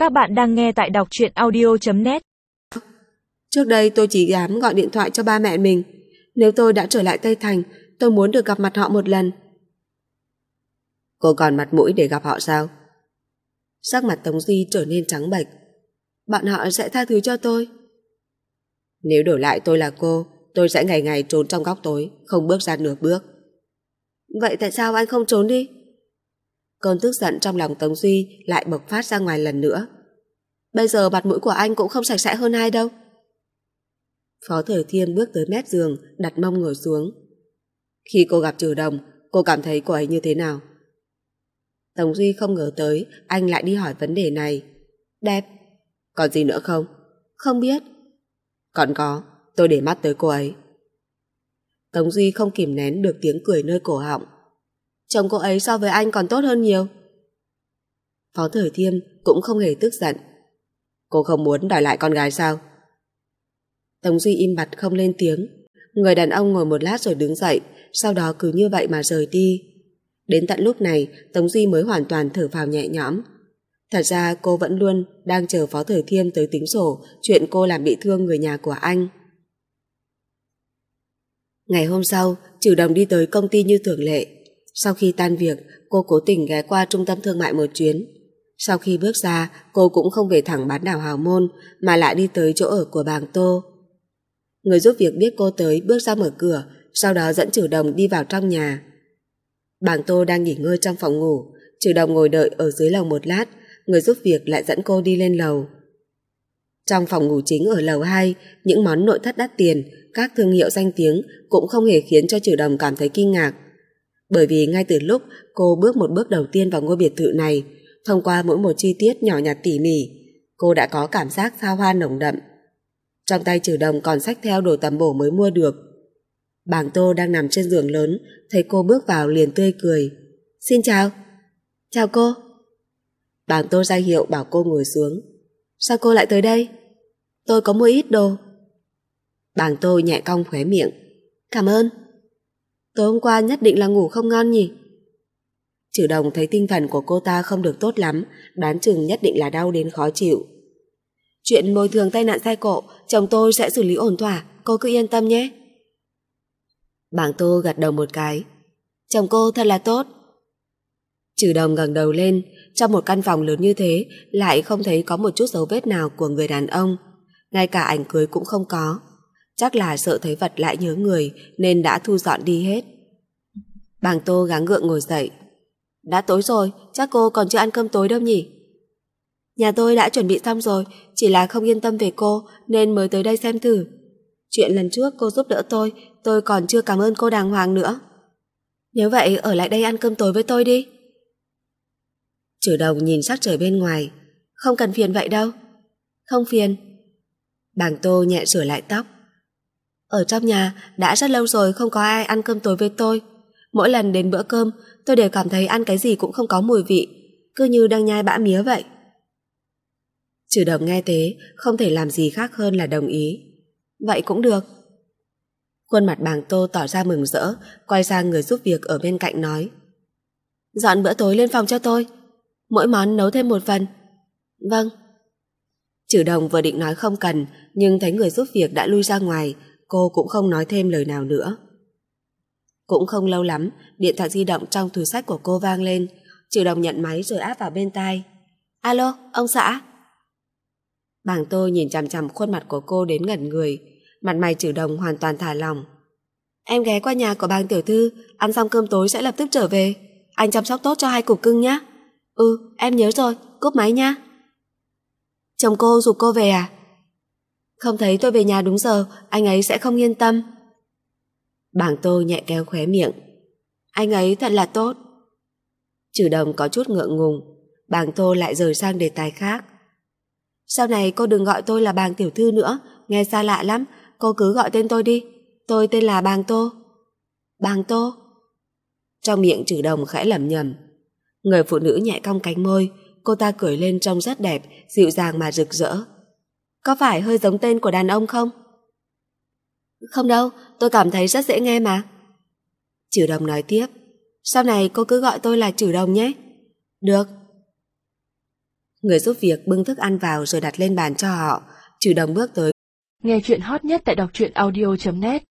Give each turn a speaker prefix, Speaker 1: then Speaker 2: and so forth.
Speaker 1: Các bạn đang nghe tại đọc truyện audio.net.
Speaker 2: Trước đây tôi chỉ dám gọi điện thoại cho ba mẹ mình. Nếu tôi đã trở lại Tây Thành, tôi muốn được gặp mặt họ một lần. Cô còn mặt mũi để gặp họ sao? Sắc mặt Tống Duy trở nên trắng bệch. Bọn họ sẽ tha thứ cho tôi. Nếu đổi lại tôi là cô, tôi sẽ ngày ngày trốn trong góc tối, không bước ra nửa bước. Vậy tại sao anh không trốn đi? Cơn tức giận trong lòng Tống Duy lại bộc phát ra ngoài lần nữa. Bây giờ mặt mũi của anh cũng không sạch sẽ hơn ai đâu. Phó Thời Thiêm bước tới mép giường, đặt mông ngồi xuống. Khi cô gặp Trừ Đồng, cô cảm thấy cô ấy như thế nào? Tống Duy không ngờ tới anh lại đi hỏi vấn đề này. Đẹp. Còn gì nữa không? Không biết. Còn có, tôi để mắt tới cô ấy. Tống Duy không kìm nén được tiếng cười nơi cổ họng. Chồng cô ấy so với anh còn tốt hơn nhiều. Phó Thời Thiêm cũng không hề tức giận. Cô không muốn đòi lại con gái sao? Tống Duy im bặt không lên tiếng. Người đàn ông ngồi một lát rồi đứng dậy, sau đó cứ như vậy mà rời đi. Đến tận lúc này, Tống Duy mới hoàn toàn thở phào nhẹ nhõm. Thật ra cô vẫn luôn đang chờ Phó Thời Thiêm tới tính sổ chuyện cô làm bị thương người nhà của anh. Ngày hôm sau, Trừ Đồng đi tới công ty như thường lệ. Sau khi tan việc, cô cố tình ghé qua trung tâm thương mại một chuyến. Sau khi bước ra, cô cũng không về thẳng bán đảo Hào Môn mà lại đi tới chỗ ở của Bàng Tô. Người giúp việc biết cô tới bước ra mở cửa, sau đó dẫn Trừ Đồng đi vào trong nhà. Bàng Tô đang nghỉ ngơi trong phòng ngủ, Trừ Đồng ngồi đợi ở dưới lầu một lát, người giúp việc lại dẫn cô đi lên lầu. Trong phòng ngủ chính ở lầu 2, những món nội thất đắt tiền, các thương hiệu danh tiếng cũng không hề khiến cho Trừ Đồng cảm thấy kinh ngạc. Bởi vì ngay từ lúc cô bước một bước đầu tiên vào ngôi biệt thự này, thông qua mỗi một chi tiết nhỏ nhặt tỉ mỉ, cô đã có cảm giác xa hoa nồng đậm. Trong tay Trừ Đồng còn xách theo đồ tầm bổ mới mua được. Bàng Tô đang nằm trên giường lớn, thấy cô bước vào liền tươi cười. Xin chào. Chào cô. Bàng Tô ra hiệu bảo cô ngồi xuống. Sao cô lại tới đây? Tôi có mua ít đồ. Bàng Tô nhẹ cong khóe miệng. Cảm ơn. Tối hôm qua nhất định là ngủ không ngon nhỉ? Trừ Đồng thấy tinh thần của cô ta không được tốt lắm, đoán chừng nhất định là đau đến khó chịu. Chuyện bồi thường tai nạn xe cộ, chồng tôi sẽ xử lý ổn thỏa, cô cứ yên tâm nhé. Bàng Tô gật đầu một cái. Chồng cô thật là tốt. Trừ Đồng ngẩng đầu lên, trong một căn phòng lớn như thế lại không thấy có một chút dấu vết nào của người đàn ông, ngay cả ảnh cưới cũng không có. Chắc là sợ thấy vật lại nhớ người nên đã thu dọn đi hết. Bàng Tô gắng gượng ngồi dậy. Đã tối rồi, chắc cô còn chưa ăn cơm tối đâu nhỉ? Nhà tôi đã chuẩn bị xong rồi, chỉ là không yên tâm về cô nên mới tới đây xem thử. Chuyện lần trước cô giúp đỡ tôi còn chưa cảm ơn cô đàng hoàng nữa. Nếu vậy ở lại đây ăn cơm tối với tôi đi. Trừ Đồng nhìn sắc trời bên ngoài. Không cần phiền vậy đâu. Không phiền. Bàng Tô nhẹ sửa lại tóc. Ở trong nhà đã rất lâu rồi không có ai ăn cơm tối với tôi. Mỗi lần đến bữa cơm tôi đều cảm thấy ăn cái gì cũng không có mùi vị, cứ như đang nhai bã mía vậy. Trừ Đồng nghe thế không thể làm gì khác hơn là đồng ý. Vậy cũng được. Khuôn mặt Bàng Tô tỏ ra mừng rỡ, quay sang người giúp việc ở bên cạnh nói. Dọn bữa tối lên phòng cho tôi, mỗi món nấu thêm một phần. Vâng. Trừ Đồng vừa định nói không cần, nhưng thấy người giúp việc đã lui ra ngoài, cô cũng không nói thêm lời nào nữa. Cũng không lâu lắm, điện thoại di động trong túi xách của cô vang lên. Trừ Đồng nhận máy rồi áp vào bên tai. Alo, ông xã. Bàng Tô nhìn chằm chằm khuôn mặt của cô đến ngẩn người. Mặt mày Trừ Đồng hoàn toàn thả lỏng. Em ghé qua nhà của Bàng tiểu thư, ăn xong cơm tối sẽ lập tức trở về. Anh chăm sóc tốt cho hai cục cưng nhé. Em nhớ rồi, cúp máy nhá. Chồng cô giục cô về à? Không thấy tôi về nhà đúng giờ, anh ấy sẽ không yên tâm. Bàng Tô nhẹ kéo khóe miệng. Anh ấy thật là tốt. Trừ Đồng có chút ngượng ngùng. Bàng Tô lại rời sang đề tài khác. Sau này cô đừng gọi tôi là Bàng tiểu thư nữa, nghe xa lạ lắm, cô cứ gọi tên tôi đi. Tôi tên là Bàng Tô. Bàng Tô. Trong miệng Trừ Đồng khẽ lẩm nhẩm. Người phụ nữ nhẹ cong cánh môi, cô ta cười lên trông rất đẹp, dịu dàng mà rực rỡ. Có phải hơi giống tên của đàn ông không? Không đâu, tôi cảm thấy rất dễ nghe mà. Trừ Đồng nói tiếp. Sau này cô cứ gọi tôi là Trừ Đồng nhé. Được. Người giúp việc bưng thức ăn vào rồi đặt lên bàn cho họ. Trừ Đồng bước tới.
Speaker 1: Nghe chuyện hot nhất tại đọc truyện audio.net